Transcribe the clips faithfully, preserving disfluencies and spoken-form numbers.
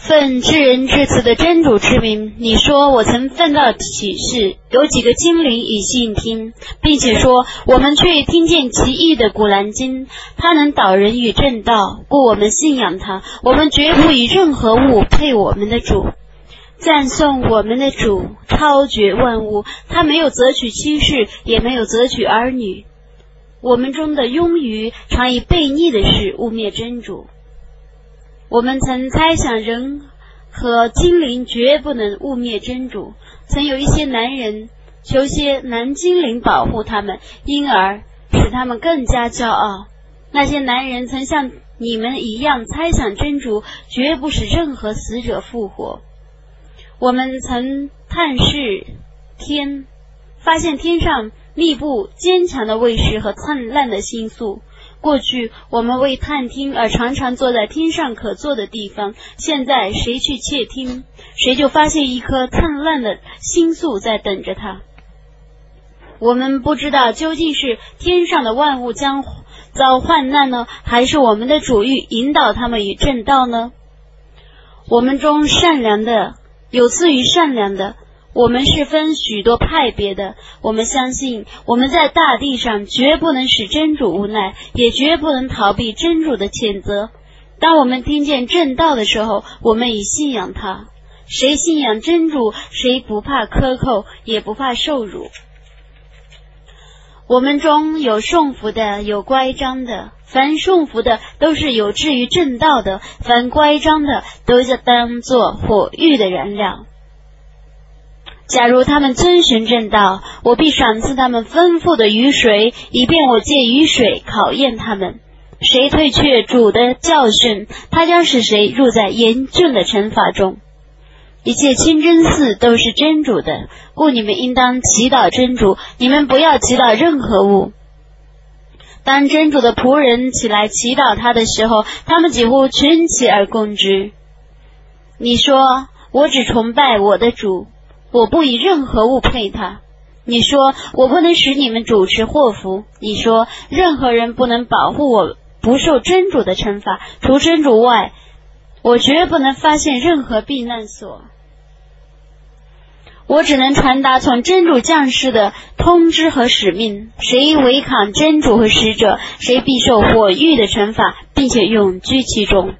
奉至仁至慈的真主之名，你说我曾奉到启示，有几个精灵以信听，并且说我们却听见奇异的古兰经，它能导人与正道，故我们信仰它，我们绝不以任何物配我们的主。赞颂我们的主，超绝万物，他没有择取妻室，也没有择取儿女。我们中的庸愚常以悖逆的事污蔑真主。我们曾猜想人和精灵绝不能污蔑真主，曾有一些男人求些男精灵保护他们，因而使他们更加骄傲。那些男人曾像你们一样猜想真主绝不使任何死者复活。我们曾探视天，发现天上密布坚强的卫士和灿烂的星宿。过去我们为探听而常常坐在天上可坐的地方，现在谁去窃听，谁就发现一颗灿烂的星宿在等着他。我们不知道究竟是天上的万物将遭患难呢，还是我们的主欲引导他们于正道呢？我们中善良的有次于善良的，我们是分许多派别的。我们相信我们在大地上绝不能使真主无奈，也绝不能逃避真主的谴责。当我们听见正道的时候，我们已信仰他。谁信仰真主，谁不怕苛扣，也不怕受辱。我们中有顺服的，有乖张的。凡顺服的都是有志于正道的，凡乖张的都是当作火狱的燃料。假如他们遵循正道，我必赏赐他们丰富的雨水，以便我借雨水考验他们。谁退却主的教训，他将使谁入在严峻的惩罚中。一切清真寺都是真主的，故你们应当祈祷真主，你们不要祈祷任何物。当真主的仆人起来祈祷他的时候，他们几乎群起而攻之。你说，我只崇拜我的主，我不以任何物配他。你说，我不能使你们主持祸福。你说，任何人不能保护我不受真主的惩罚，除真主外，我绝不能发现任何避难所。我只能传达从真主降世的通知和使命，谁违抗真主和使者，谁必受火狱的惩罚，并且永居其中。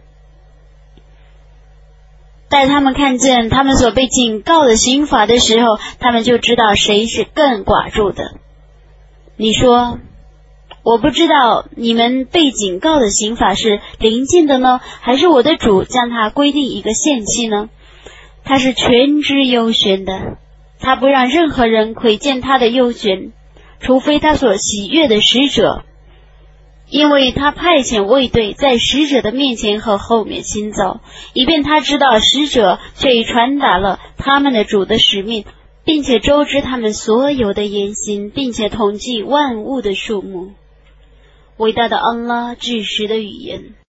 待他们看见他们所被警告的刑罚的时候，他们就知道谁是更寡助的。你说，我不知道你们被警告的刑罚是临近的呢，还是我的主将它规定一个限期呢？他是全知幽玄的，他不让任何人窥见他的幽玄，除非他所喜悦的使者，因为他派遣卫队在使者的面前和后面行走，以便他知道使者却已传达了他们的主的使命，并且周知他们所有的言行，并且统计万物的数目。伟大的安拉至实的语言。